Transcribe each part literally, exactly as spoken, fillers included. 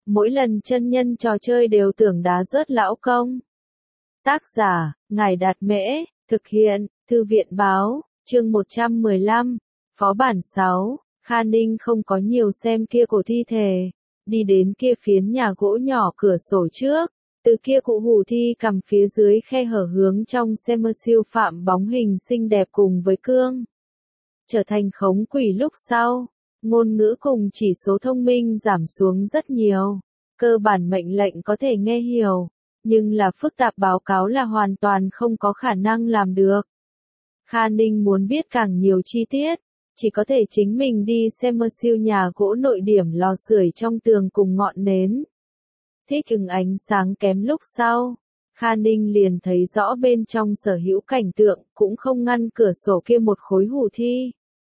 mỗi lần chân nhân trò chơi đều tưởng đá rớt lão công. Tác giả, Ngài Đạt Mễ, thực hiện, Thư viện Báo, chương một trăm mười lăm, Phó bản sáu, Kha Ninh không có nhiều xem kia cổ thi thể, đi đến kia phiến nhà gỗ nhỏ cửa sổ trước, từ kia cụ hủ thi cầm phía dưới khe hở hướng trong xem mơ siêu phạm bóng hình xinh đẹp cùng với cương. Trở thành khống quỷ lúc sau, ngôn ngữ cùng chỉ số thông minh giảm xuống rất nhiều, cơ bản mệnh lệnh có thể nghe hiểu, nhưng là phức tạp báo cáo là hoàn toàn không có khả năng làm được. Kha Ninh muốn biết càng nhiều chi tiết, chỉ có thể chính mình đi xem mơ siêu nhà gỗ nội điểm lò sưởi trong tường cùng ngọn nến. Thích ứng ánh sáng kém lúc sau, Kha Ninh liền thấy rõ bên trong sở hữu cảnh tượng, cũng không ngăn cửa sổ kia một khối hủ thi.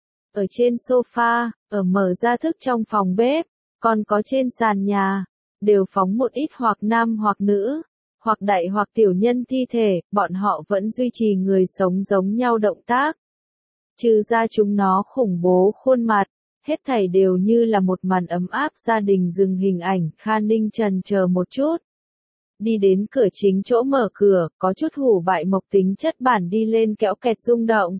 Ở trên sofa, ở mở ra thức trong phòng bếp, còn có trên sàn nhà, đều phóng một ít hoặc nam hoặc nữ, hoặc đại hoặc tiểu nhân thi thể, bọn họ vẫn duy trì người sống giống nhau động tác. Trừ ra chúng nó khủng bố khuôn mặt, hết thảy đều như là một màn ấm áp gia đình dừng hình ảnh. Kha Ninh trần chờ một chút. Đi đến cửa chính chỗ mở cửa, có chút hủ bại mộc tính chất bản đi lên kéo kẹt rung động.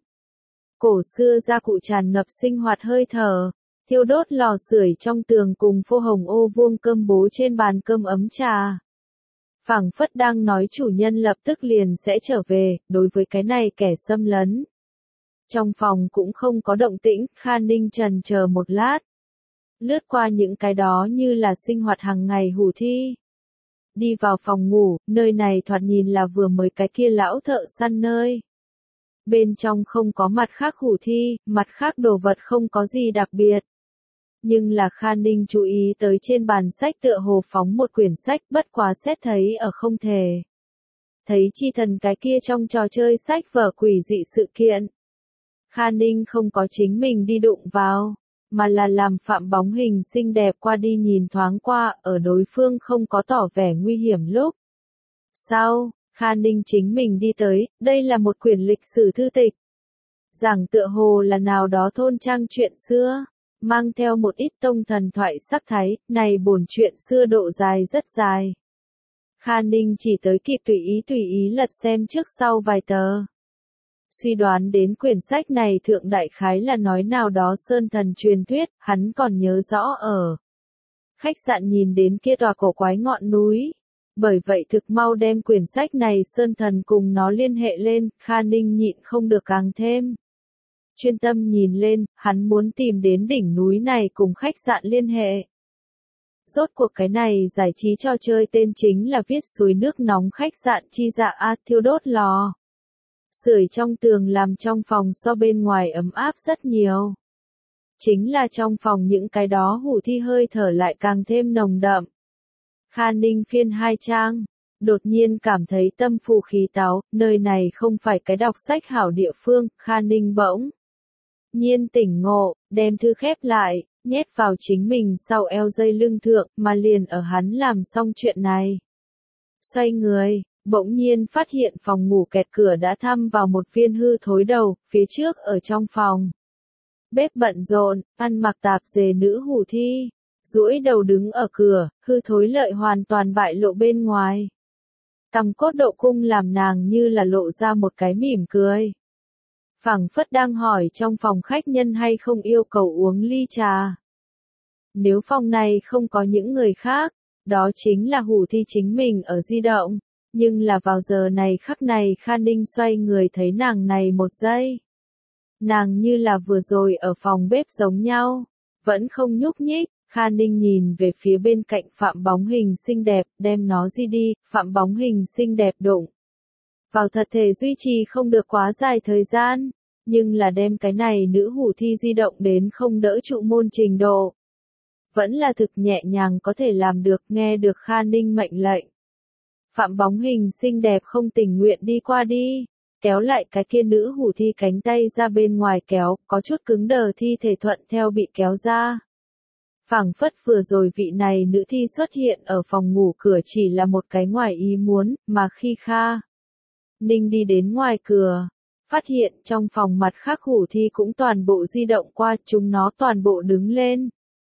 Cổ xưa gia cụ tràn ngập sinh hoạt hơi thở, thiêu đốt lò sưởi trong tường cùng phô hồng ô vuông cơm bố trên bàn cơm ấm trà. Phảng phất đang nói chủ nhân lập tức liền sẽ trở về, đối với cái này kẻ xâm lấn. Trong phòng cũng không có động tĩnh, Kha Ninh trần chờ một lát. Lướt qua những cái đó như là sinh hoạt hàng ngày hủ thi. Đi vào phòng ngủ, nơi này thoạt nhìn là vừa mới cái kia lão thợ săn nơi. Bên trong không có mặt khác hủ thi, mặt khác đồ vật không có gì đặc biệt. Nhưng là Kha Ninh chú ý tới trên bàn sách tựa hồ phóng một quyển sách, bất quá xét thấy ở không thể. Thấy chi thần cái kia trong trò chơi sách vở quỷ dị sự kiện. Kha Ninh không có chính mình đi đụng vào, mà là làm phạm bóng hình xinh đẹp qua đi nhìn thoáng qua, ở đối phương không có tỏ vẻ nguy hiểm lúc. Sau, Kha Ninh chính mình đi tới, đây là một quyển lịch sử thư tịch. Giảng tựa hồ là nào đó thôn trang chuyện xưa, mang theo một ít tông thần thoại sắc thái, này bổn chuyện xưa độ dài rất dài. Kha Ninh chỉ tới kịp tùy ý tùy ý lật xem trước sau vài tờ. Suy đoán đến quyển sách này thượng đại khái là nói nào đó sơn thần truyền thuyết, hắn còn nhớ rõ ở khách sạn nhìn đến kia tòa cổ quái ngọn núi. Bởi vậy thực mau đem quyển sách này sơn thần cùng nó liên hệ lên, Kha Ninh nhịn không được càng thêm. Chuyên tâm nhìn lên, hắn muốn tìm đến đỉnh núi này cùng khách sạn liên hệ. Rốt cuộc cái này giải trí trò chơi tên chính là viết suối nước nóng khách sạn chi dạ a thiêu đốt lò. Sưởi trong tường làm trong phòng so bên ngoài ấm áp rất nhiều. Chính là trong phòng những cái đó hủ thi hơi thở lại càng thêm nồng đậm. Kha Ninh phiên hai trang, đột nhiên cảm thấy tâm phù khí táo, nơi này không phải cái đọc sách hảo địa phương. Kha Ninh bỗng nhiên tỉnh ngộ, đem thư khép lại, nhét vào chính mình sau eo dây lưng thượng, mà liền ở hắn làm xong chuyện này. Xoay người, bỗng nhiên phát hiện phòng ngủ kẹt cửa đã thăm vào một viên hư thối đầu, phía trước ở trong phòng. Bếp bận rộn, ăn mặc tạp dề nữ hủ thi, duỗi đầu đứng ở cửa, hư thối lợi hoàn toàn bại lộ bên ngoài. Tầm cốt độ cung làm nàng như là lộ ra một cái mỉm cười. Phảng phất đang hỏi trong phòng khách nhân hay không yêu cầu uống ly trà. Nếu phòng này không có những người khác, đó chính là hủ thi chính mình ở di động. Nhưng là vào giờ này khắc này Kha Ninh xoay người thấy nàng này một giây. Nàng như là vừa rồi ở phòng bếp giống nhau, vẫn không nhúc nhích. Kha Ninh nhìn về phía bên cạnh phạm bóng hình xinh đẹp, đem nó di đi, phạm bóng hình xinh đẹp đụng vào thật thể duy trì không được quá dài thời gian, nhưng là đem cái này nữ hủ thi di động đến không đỡ trụ môn trình độ. Vẫn là thực nhẹ nhàng có thể làm được, nghe được Kha Ninh mệnh lệnh. Phạm bóng hình xinh đẹp không tình nguyện đi qua đi, kéo lại cái kia nữ hủ thi cánh tay ra bên ngoài kéo, có chút cứng đờ thi thể thuận theo bị kéo ra. Phảng phất vừa rồi vị này nữ thi xuất hiện ở phòng ngủ cửa chỉ là một cái ngoài ý muốn, mà khi Kha Ninh đi đến ngoài cửa, phát hiện trong phòng mặt khác hủ thi cũng toàn bộ di động qua, chúng nó toàn bộ đứng lên.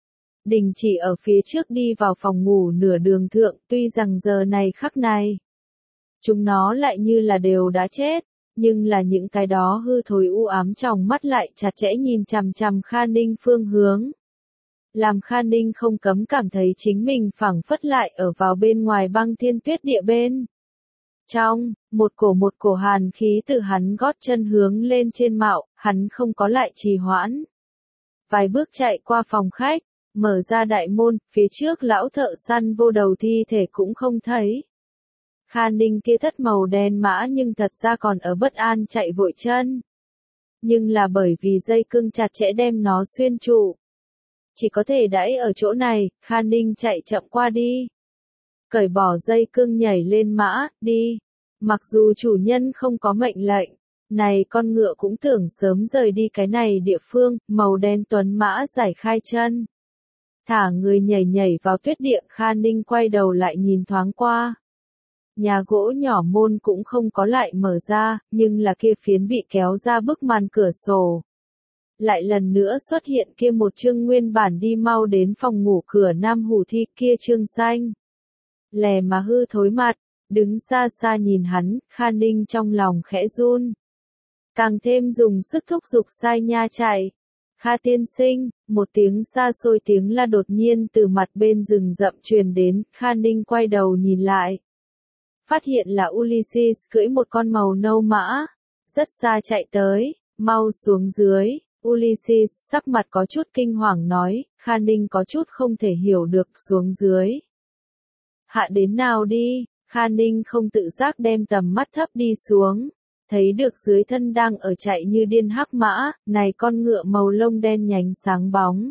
đình chỉ ở phía trước đi vào phòng ngủ nửa đường thượng, tuy rằng giờ này khắc này. Chúng nó lại như là đều đã chết, nhưng là những cái đó hư thối u ám trong mắt lại chặt chẽ nhìn chằm chằm Kha Ninh phương hướng. Làm Kha Ninh không cấm cảm thấy chính mình phảng phất lại ở vào bên ngoài băng thiên tuyết địa bên. Trong, một cổ một cổ hàn khí từ hắn gót chân hướng lên trên mạo, hắn không có lại trì hoãn. Vài bước chạy qua phòng khách, mở ra đại môn, phía trước lão thợ săn vô đầu thi thể cũng không thấy. Kha Ninh kia thất màu đen mã nhưng thật ra còn ở bất an chạy vội chân. Nhưng là bởi vì dây cương chặt chẽ đem nó xuyên trụ. Chỉ có thể đãi ở chỗ này, Kha Ninh chạy chậm qua đi. Cởi bỏ dây cương nhảy lên mã, đi. Mặc dù chủ nhân không có mệnh lệnh, này con ngựa cũng tưởng sớm rời đi cái này địa phương, màu đen tuấn mã giải khai chân. Thả người nhảy nhảy vào tuyết địa, Kha Ninh quay đầu lại nhìn thoáng qua. Nhà gỗ nhỏ môn cũng không có lại mở ra, nhưng là kia phiến bị kéo ra bức màn cửa sổ. Lại lần nữa xuất hiện kia một chương nguyên bản đi mau đến phòng ngủ cửa nam hủ thi kia chương xanh. Lè mà hư thối mặt, đứng xa xa nhìn hắn, Kha Ninh trong lòng khẽ run. Càng thêm dùng sức thúc giục sai nha chạy. Kha tiên sinh, một tiếng xa xôi tiếng la đột nhiên từ mặt bên rừng rậm truyền đến, Kha Ninh quay đầu nhìn lại. Phát hiện là Ulysses cưỡi một con màu nâu mã, rất xa chạy tới, mau xuống dưới. Ulysses sắc mặt có chút kinh hoàng nói, Kha Ninh có chút không thể hiểu được, xuống dưới. Hạ đến nào đi, Kha Ninh không tự giác đem tầm mắt thấp đi xuống, thấy được dưới thân đang ở chạy như điên hắc mã, này con ngựa màu lông đen nhánh sáng bóng.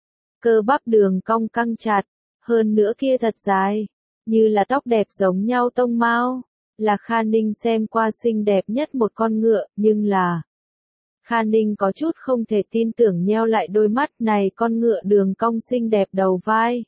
Cơ bắp đường cong căng chặt, hơn nữa kia thật dài, như là tóc đẹp giống nhau tông mao, là Kha Ninh xem qua xinh đẹp nhất một con ngựa, nhưng là... Kha Ninh có chút không thể tin tưởng nheo lại đôi mắt, này con ngựa đường cong xinh đẹp đầu vai.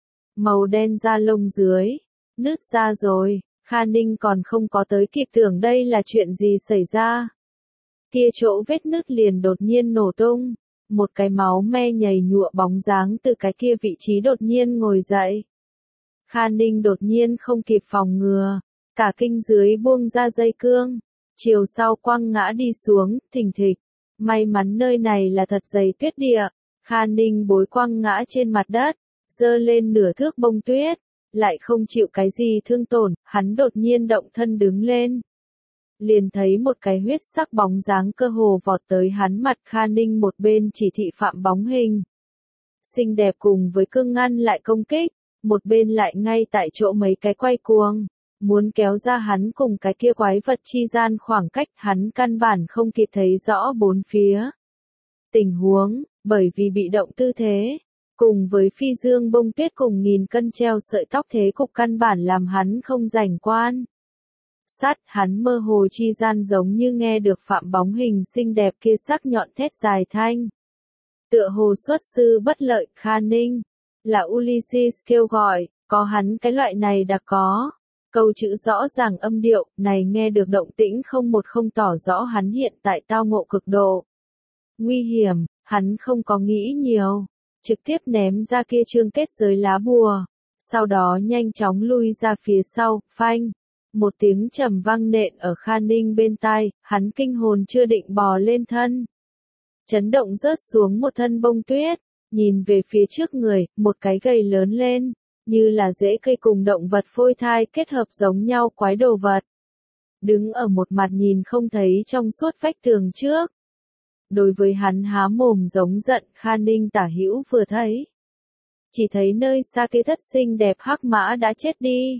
Màu đen da lông dưới, nứt ra rồi, Kha Ninh còn không có tới kịp tưởng đây là chuyện gì xảy ra. Kia chỗ vết nứt liền đột nhiên nổ tung, một cái máu me nhầy nhụa bóng dáng từ cái kia vị trí đột nhiên ngồi dậy. Kha Ninh đột nhiên không kịp phòng ngừa, cả kinh dưới buông ra dây cương, chiều sau quăng ngã đi xuống, thình thịch. May mắn nơi này là thật dày tuyết địa, Kha Ninh bối quăng ngã trên mặt đất, dơ lên nửa thước bông tuyết, lại không chịu cái gì thương tổn, hắn đột nhiên động thân đứng lên. Liền thấy một cái huyết sắc bóng dáng cơ hồ vọt tới hắn mặt, Kha Ninh một bên chỉ thị phạm bóng hình. Xinh đẹp cùng với cương ngăn lại công kích, một bên lại ngay tại chỗ mấy cái quay cuồng. Muốn kéo ra hắn cùng cái kia quái vật chi gian khoảng cách, hắn căn bản không kịp thấy rõ bốn phía. Tình huống, bởi vì bị động tư thế, cùng với phi dương bông tuyết cùng nghìn cân treo sợi tóc thế cục căn bản làm hắn không rảnh quan. Sát, hắn mơ hồ chi gian giống như nghe được phạm bóng hình xinh đẹp kia sắc nhọn thét dài thanh. Tựa hồ xuất sư bất lợi, Kha Ninh, là Ulysses kêu gọi, có hắn cái loại này đã có. Câu chữ rõ ràng âm điệu, này nghe được động tĩnh không một không tỏ rõ hắn hiện tại tao ngộ cực độ. Nguy hiểm, hắn không có nghĩ nhiều, trực tiếp ném ra kia chương kết giới lá bùa, sau đó nhanh chóng lui ra phía sau, phanh. Một tiếng trầm vang nện ở Kha Ninh bên tai, hắn kinh hồn chưa định bò lên thân. Chấn động rớt xuống một thân bông tuyết, nhìn về phía trước người, một cái gầy lớn lên. Như là rễ cây cùng động vật phôi thai kết hợp giống nhau quái đồ vật. Đứng ở một mặt nhìn không thấy trong suốt vách tường trước. Đối với hắn há mồm giống giận, Kha Ninh tả hữu vừa thấy. Chỉ thấy nơi xa kia thất xinh đẹp hắc mã đã chết đi.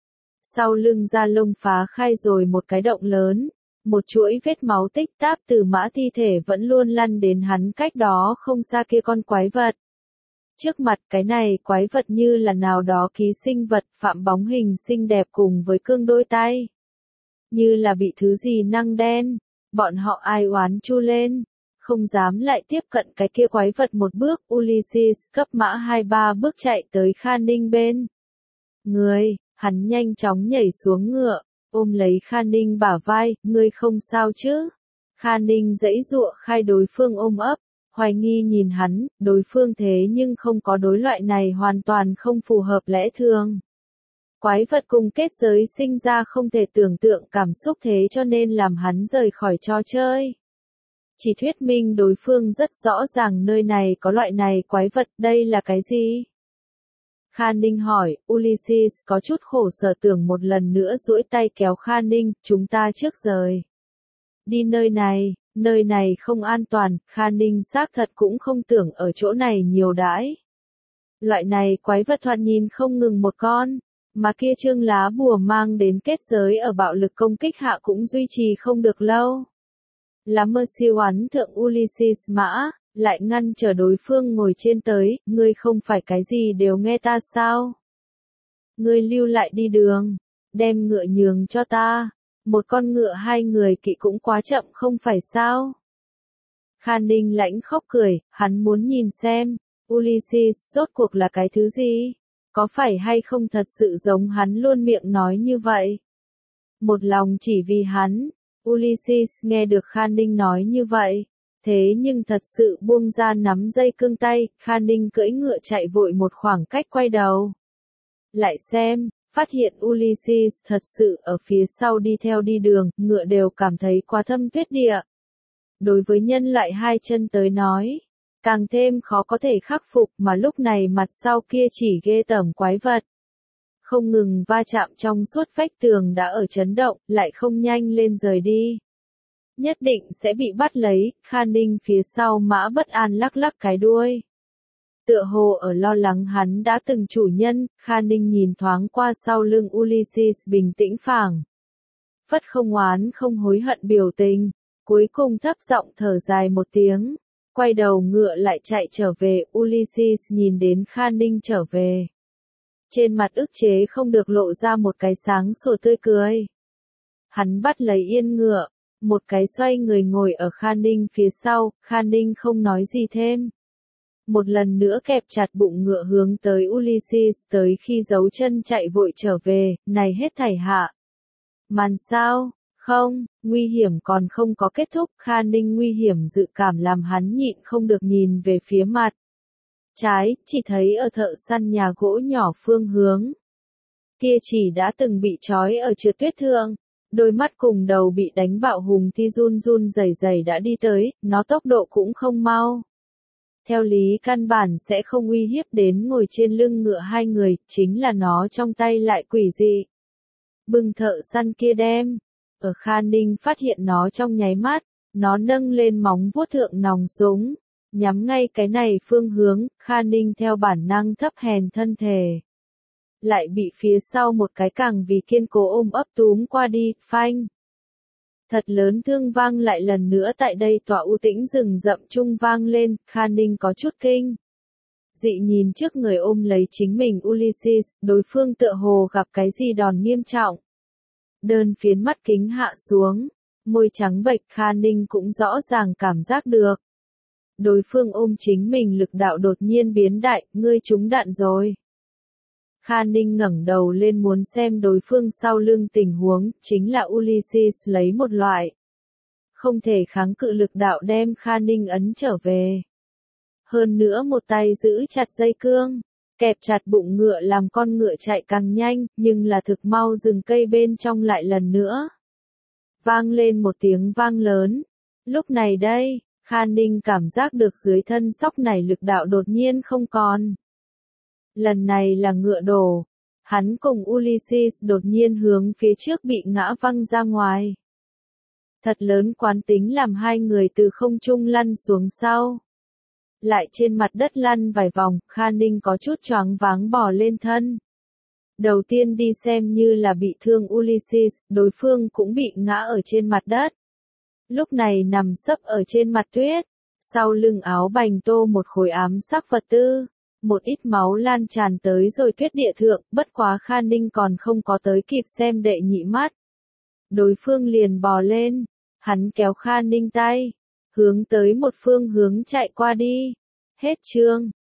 Sau lưng da lông phá khai rồi một cái động lớn, một chuỗi vết máu tích táp từ mã thi thể vẫn luôn lăn đến hắn cách đó không xa kia con quái vật. Trước mặt cái này quái vật như là nào đó ký sinh vật phạm bóng hình xinh đẹp cùng với cương đôi tay. Như là bị thứ gì năng đen, bọn họ ai oán chu lên, không dám lại tiếp cận cái kia quái vật một bước. Ulysses cấp mã hai ba bước chạy tới Kha Ninh bên. Người, hắn nhanh chóng nhảy xuống ngựa, ôm lấy Kha Ninh bả vai, ngươi không sao chứ. Kha Ninh giãy giụa khai đối phương ôm ấp, hoài nghi nhìn hắn, đối phương thế nhưng không có đối loại này hoàn toàn không phù hợp lẽ thường. Quái vật cùng kết giới sinh ra không thể tưởng tượng cảm xúc thế cho nên làm hắn rời khỏi trò chơi. Chỉ thuyết minh đối phương rất rõ ràng nơi này có loại này quái vật, đây là cái gì? Kha Ninh hỏi, Ulysses có chút khổ sở tưởng một lần nữa duỗi tay kéo Kha Ninh, chúng ta trước rời. Đi nơi này, nơi này không an toàn, Kha Ninh xác thật cũng không tưởng ở chỗ này nhiều đãi. Loại này quái vật thoạt nhìn không ngừng một con, mà kia trương lá bùa mang đến kết giới ở bạo lực công kích hạ cũng duy trì không được lâu. Là mơ siêu oán thượng Ulysses mã, lại ngăn trở đối phương ngồi trên tới, ngươi không phải cái gì đều nghe ta sao? Ngươi lưu lại đi đường, đem ngựa nhường cho ta, một con ngựa hai người kỵ cũng quá chậm không phải sao? Kha Ninh lãnh khóc cười, hắn muốn nhìn xem, Ulysses rốt cuộc là cái thứ gì? Có phải hay không thật sự giống hắn luôn miệng nói như vậy? Một lòng chỉ vì hắn, Ulysses nghe được Kha Ninh nói như vậy, thế nhưng thật sự buông ra nắm dây cương tay, Kha Ninh cưỡi ngựa chạy vội một khoảng cách quay đầu. Lại xem, phát hiện Ulysses thật sự ở phía sau đi theo đi đường, ngựa đều cảm thấy quá thâm tuyết địa. Đối với nhân loại hai chân tới nói, càng thêm khó có thể khắc phục mà lúc này mặt sau kia chỉ ghê tởm quái vật. Không ngừng va chạm trong suốt vách tường đã ở chấn động, lại không nhanh lên rời đi. Nhất định sẽ bị bắt lấy, Kha Ninh phía sau mã bất an lắc lắc cái đuôi. Tựa hồ ở lo lắng hắn đã từng chủ nhân, Kha Ninh nhìn thoáng qua sau lưng Ulysses bình tĩnh phảng. Phất không oán không hối hận biểu tình, cuối cùng thấp giọng thở dài một tiếng, quay đầu ngựa lại chạy trở về, Ulysses nhìn đến Kha Ninh trở về. Trên mặt ức chế không được lộ ra một cái sáng sủa tươi cười. Hắn bắt lấy yên ngựa, một cái xoay người ngồi ở Kha Ninh phía sau, Kha Ninh không nói gì thêm. Một lần nữa kẹp chặt bụng ngựa hướng tới Ulysses tới khi giấu chân chạy vội trở về, này hết thảy hạ. Màn sao? Không, nguy hiểm còn không có kết thúc, Kha Ninh nguy hiểm dự cảm làm hắn nhịn không được nhìn về phía mặt. Trái, chỉ thấy ở thợ săn nhà gỗ nhỏ phương hướng. Kia chỉ đã từng bị trói ở trượt tuyết thượng, đôi mắt cùng đầu bị đánh bạo hùng ti run run rẩy rẩy đã đi tới, nó tốc độ cũng không mau. Theo lý căn bản sẽ không uy hiếp đến ngồi trên lưng ngựa hai người, chính là nó trong tay lại quỷ dị. Bừng thợ săn kia đem, ở Kha Ninh phát hiện nó trong nháy mắt, nó nâng lên móng vuốt thượng nòng súng, nhắm ngay cái này phương hướng, Kha Ninh theo bản năng thấp hèn thân thể. Lại bị phía sau một cái càng vì kiên cố ôm ấp túm qua đi, phanh. Thật lớn thương vang lại lần nữa tại đây tỏa u tĩnh rừng rậm trung vang lên, Kha Ninh có chút kinh. Dị nhìn trước người ôm lấy chính mình Ulysses, đối phương tựa hồ gặp cái gì đòn nghiêm trọng. Đơn phiến mắt kính hạ xuống, môi trắng bệch Kha Ninh cũng rõ ràng cảm giác được. Đối phương ôm chính mình lực đạo đột nhiên biến đại, ngươi trúng đạn rồi. Kha Ninh ngẩng đầu lên muốn xem đối phương sau lưng tình huống, chính là Ulysses lấy một loại. Không thể kháng cự lực đạo đem Kha Ninh ấn trở về. Hơn nữa một tay giữ chặt dây cương, kẹp chặt bụng ngựa làm con ngựa chạy càng nhanh, nhưng là thực mau rừng cây bên trong lại lần nữa. Vang lên một tiếng vang lớn. Lúc này đây, Kha Ninh cảm giác được dưới thân sóc này lực đạo đột nhiên không còn. Lần này là ngựa đổ, hắn cùng Ulysses đột nhiên hướng phía trước bị ngã văng ra ngoài. Thật lớn quán tính làm hai người từ không trung lăn xuống sau. Lại trên mặt đất lăn vài vòng, Kha Ninh có chút choáng váng bò lên thân. Đầu tiên đi xem như là bị thương Ulysses, đối phương cũng bị ngã ở trên mặt đất. Lúc này nằm sấp ở trên mặt tuyết, sau lưng áo bành tô một khối ám sắc vật tư. Một ít máu lan tràn tới rồi tuyết địa thượng, bất quá Kha Ninh còn không có tới kịp xem đệ nhị mắt. Đối phương liền bò lên, hắn kéo Kha Ninh tay, hướng tới một phương hướng chạy qua đi. Hết chương.